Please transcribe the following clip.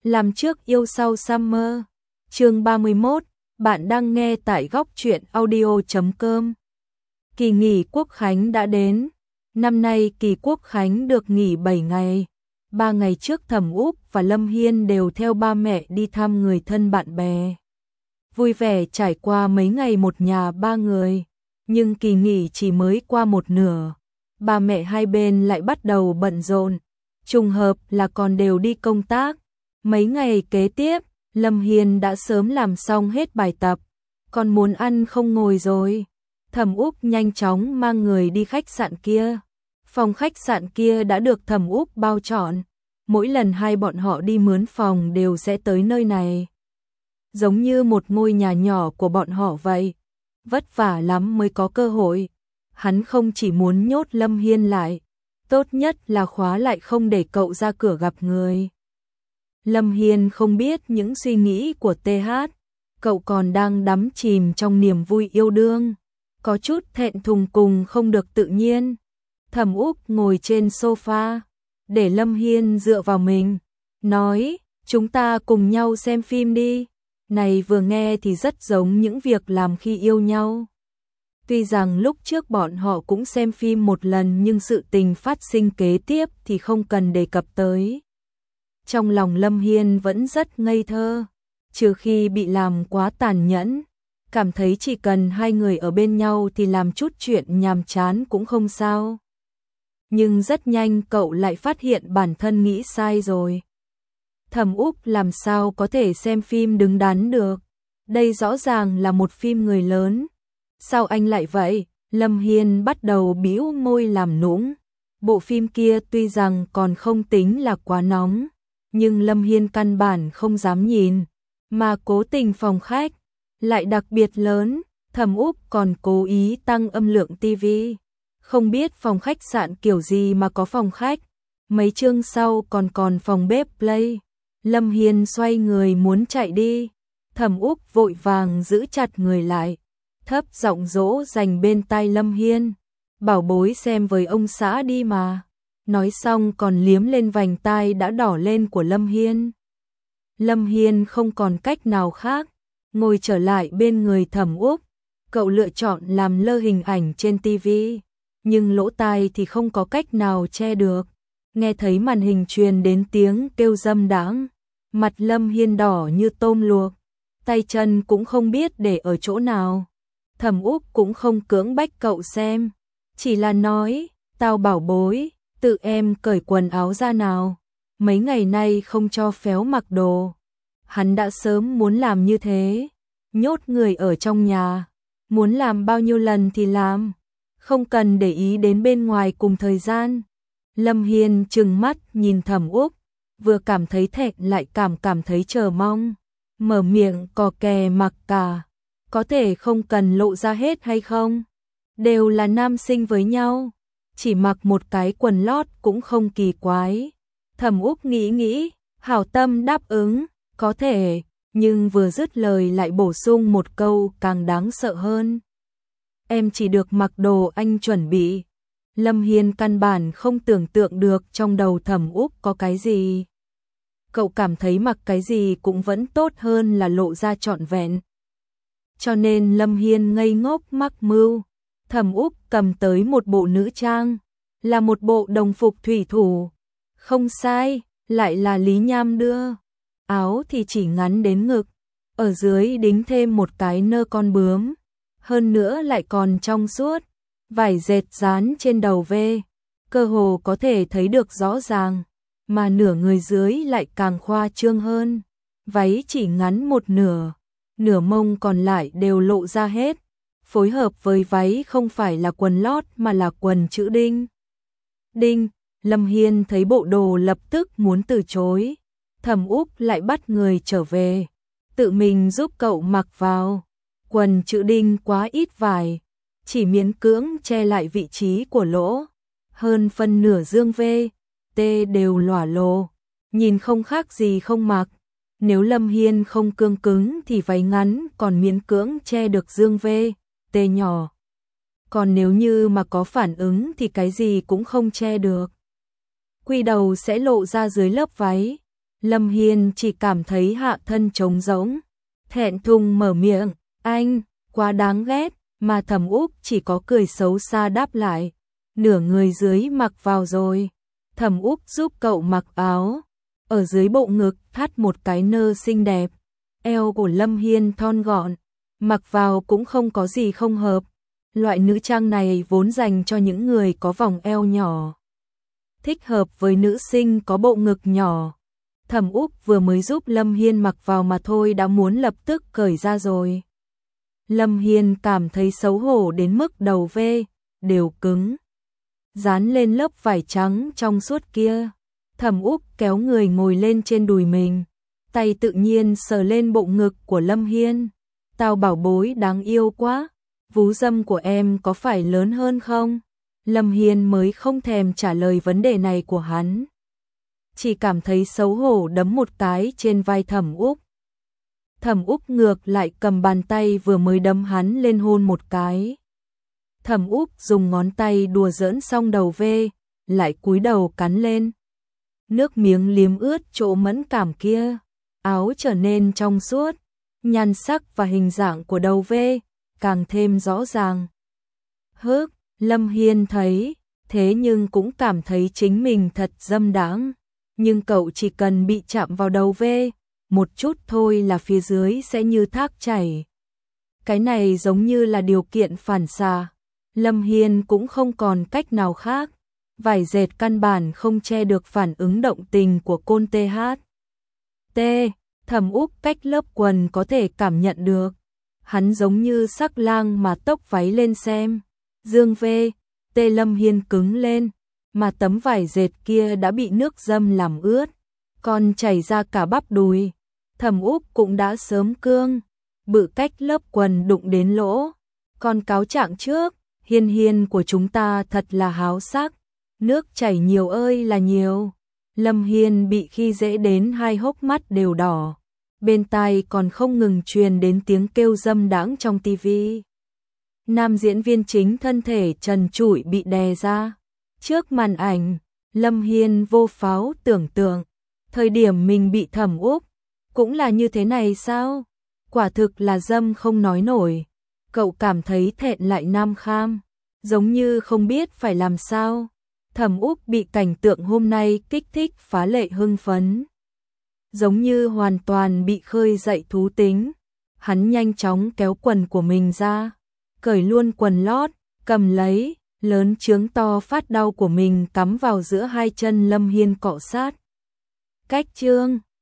Làm trước yêu sau Summer. Chương 31, bạn đang nghe tại góc truyện audio.com. Kỳ nghỉ Quốc khánh đã đến. Năm nay kỳ Quốc khánh được nghỉ 7 ngày. 3 ngày trước Thẩm Úc và Lâm Hiên đều theo ba mẹ đi thăm người thân bạn bè. Vui vẻ trải qua mấy ngày một nhà ba người, nhưng kỳ nghỉ chỉ mới qua một nửa. Ba mẹ hai bên lại bắt đầu bận rộn, trùng hợp là còn đều đi công tác. Mấy ngày kế tiếp, Lâm Hiên đã sớm làm xong hết bài tập, còn muốn ăn không ngồi rồi. Thẩm Úc nhanh chóng mang người đi khách sạn kia. Phòng khách sạn kia đã được Thẩm Úc bao trọn, mỗi lần hai bọn họ đi mướn phòng đều sẽ tới nơi này. Giống như một ngôi nhà nhỏ của bọn họ vậy, vất vả lắm mới có cơ hội. Hắn không chỉ muốn nhốt Lâm Hiên lại, tốt nhất là khóa lại không để cậu ra cửa gặp người. Lâm Hiên không biết những suy nghĩ của TH, cậu còn đang đắm chìm trong niềm vui yêu đương, có chút thẹn thùng cùng không được tự nhiên. Thẩm Úc ngồi trên sofa, để Lâm Hiên dựa vào mình, nói, chúng ta cùng nhau xem phim đi. Này vừa nghe thì rất giống những việc làm khi yêu nhau. Tuy rằng lúc trước bọn họ cũng xem phim một lần nhưng sự tình phát sinh kế tiếp thì không cần đề cập tới. Trong lòng Lâm Hiên vẫn rất ngây thơ, trừ khi bị làm quá tàn nhẫn, cảm thấy chỉ cần hai người ở bên nhau thì làm chút chuyện nhàm chán cũng không sao. Nhưng rất nhanh cậu lại phát hiện bản thân nghĩ sai rồi. Thẩm Úc làm sao có thể xem phim đứng đắn được, đây rõ ràng là một phim người lớn. Sao anh lại vậy? Lâm Hiên bắt đầu bĩu môi làm nũng. Bộ phim kia tuy rằng còn không tính là quá nóng, nhưng Lâm Hiên căn bản không dám nhìn, mà cố tình phòng khách lại đặc biệt lớn. Thẩm Úc còn cố ý tăng âm lượng tivi. Không biết phòng khách sạn kiểu gì mà có phòng khách. Mấy chương sau còn phòng bếp play. Lâm Hiên xoay người muốn chạy đi, Thẩm Úc vội vàng giữ chặt người lại, thấp giọng dỗ dành bên tai Lâm Hiên, bảo bối xem với ông xã đi mà. Nói xong còn liếm lên vành tai đã đỏ lên của Lâm Hiên. Lâm Hiên không còn cách nào khác, ngồi trở lại bên người Thẩm Úc. Cậu lựa chọn làm lơ hình ảnh trên tivi, nhưng lỗ tai thì không có cách nào che được. Nghe thấy màn hình truyền đến tiếng kêu dâm đãng, mặt Lâm Hiên đỏ như tôm luộc, tay chân cũng không biết để ở chỗ nào. Thẩm Úc cũng không cưỡng bách cậu xem, chỉ là nói, tao bảo bối, tự em cởi quần áo ra nào, mấy ngày nay không cho phéo mặc đồ. Hắn đã sớm muốn làm như thế, nhốt người ở trong nhà, muốn làm bao nhiêu lần thì làm, không cần để ý đến bên ngoài cùng thời gian. Lâm Hiên trừng mắt nhìn Thẩm Úc, vừa cảm thấy thẹn lại cảm thấy chờ mong, mở miệng cò kè mặc cả, có thể không cần lộ ra hết hay không? Đều là nam sinh với nhau, chỉ mặc một cái quần lót cũng không kỳ quái. Thẩm Úc nghĩ, hảo tâm đáp ứng, có thể, nhưng vừa dứt lời lại bổ sung một câu càng đáng sợ hơn. Em chỉ được mặc đồ anh chuẩn bị. Lâm Hiên căn bản không tưởng tượng được trong đầu Thẩm Úc có cái gì. Cậu cảm thấy mặc cái gì cũng vẫn tốt hơn là lộ ra trọn vẹn. Cho nên Lâm Hiên ngây ngốc mắc mưu. Thẩm Úc cầm tới một bộ nữ trang, là một bộ đồng phục thủy thủ. Không sai, lại là Lý Nham đưa. Áo thì chỉ ngắn đến ngực, ở dưới đính thêm một cái nơ con bướm, hơn nữa lại còn trong suốt. Vải dệt dán trên đầu ve, cơ hồ có thể thấy được rõ ràng, mà nửa người dưới lại càng khoa trương hơn. Váy chỉ ngắn một nửa, nửa mông còn lại đều lộ ra hết. Phối hợp với váy không phải là quần lót mà là quần chữ đinh. Đinh, Lâm Hiên thấy bộ đồ lập tức muốn từ chối. Thẩm Úc lại bắt người trở về, tự mình giúp cậu mặc vào. Quần chữ đinh quá ít vải, chỉ miễn cưỡng che lại vị trí của lỗ, hơn phân nửa dương vê, tê đều lỏa lồ, nhìn không khác gì không mặc. Nếu Lâm Hiên không cương cứng thì váy ngắn còn miễn cưỡng che được dương vê, tê nhỏ. Còn nếu như mà có phản ứng thì cái gì cũng không che được. Quy đầu sẽ lộ ra dưới lớp váy. Lâm Hiên chỉ cảm thấy hạ thân trống rỗng, thẹn thùng mở miệng, anh, quá đáng ghét, mà Thẩm Úc chỉ có cười xấu xa đáp lại, nửa người dưới mặc vào rồi. Thẩm Úc giúp cậu mặc áo, ở dưới bộ ngực thắt một cái nơ xinh đẹp, eo của Lâm Hiên thon gọn, mặc vào cũng không có gì không hợp. Loại nữ trang này vốn dành cho những người có vòng eo nhỏ, thích hợp với nữ sinh có bộ ngực nhỏ. Thẩm Úc vừa mới giúp Lâm Hiên mặc vào mà thôi đã muốn lập tức cởi ra rồi. Lâm Hiên cảm thấy xấu hổ đến mức đầu đều cứng, dán lên lớp vải trắng trong suốt kia. Thẩm Úc kéo người ngồi lên trên đùi mình, tay tự nhiên sờ lên bộ ngực của Lâm Hiên. Tao bảo bối đáng yêu quá, vú dâm của em có phải lớn hơn không? Lâm Hiên mới không thèm trả lời vấn đề này của hắn, chỉ cảm thấy xấu hổ đấm một cái trên vai Thẩm Úc. Thẩm Úc ngược lại cầm bàn tay vừa mới đấm hắn lên hôn một cái. Thẩm Úc dùng ngón tay đùa giỡn xong đầu lại cúi đầu cắn lên. Nước miếng liếm ướt chỗ mẫn cảm kia, áo trở nên trong suốt, nhan sắc và hình dạng của đầu càng thêm rõ ràng. Lâm Hiên thấy, thế nhưng cũng cảm thấy chính mình thật dâm đãng. Nhưng cậu chỉ cần bị chạm vào đầu một chút thôi là phía dưới sẽ như thác chảy. Cái này giống như là điều kiện phản xạ. Lâm Hiên cũng không còn cách nào khác. Vải dệt căn bản không che được phản ứng động tình của côn THT. Thẩm Úc cách lớp quần có thể cảm nhận được. Hắn giống như sắc lang mà tốc váy lên xem. Dương Lâm Hiên cứng lên, mà tấm vải dệt kia đã bị nước dâm làm ướt, còn chảy ra cả bắp đùi. Thẩm Úc cũng đã sớm cương, bự cách lớp quần đụng đến lỗ. Còn cáo trạng trước, Hiên của chúng ta thật là háo sắc, nước chảy nhiều ơi là nhiều. Lâm Hiên bị khi dễ đến hai hốc mắt đều đỏ, bên tai còn không ngừng truyền đến tiếng kêu dâm đãng trong tivi. Nam diễn viên chính thân thể trần trụi bị đè ra. Trước màn ảnh, Lâm Hiên vô pháo tưởng tượng, thời điểm mình bị Thẩm Úc, cũng là như thế này sao? Quả thực là dâm không nói nổi. Cậu cảm thấy thẹn lại nam kham, giống như không biết phải làm sao. Thẩm Úc bị cảnh tượng hôm nay kích thích phá lệ hưng phấn, giống như hoàn toàn bị khơi dậy thú tính. Hắn nhanh chóng kéo quần của mình ra, cởi luôn quần lót, cầm lấy lớn chướng to phát đau của mình cắm vào giữa hai chân Lâm Hiên cọ sát. Cách chương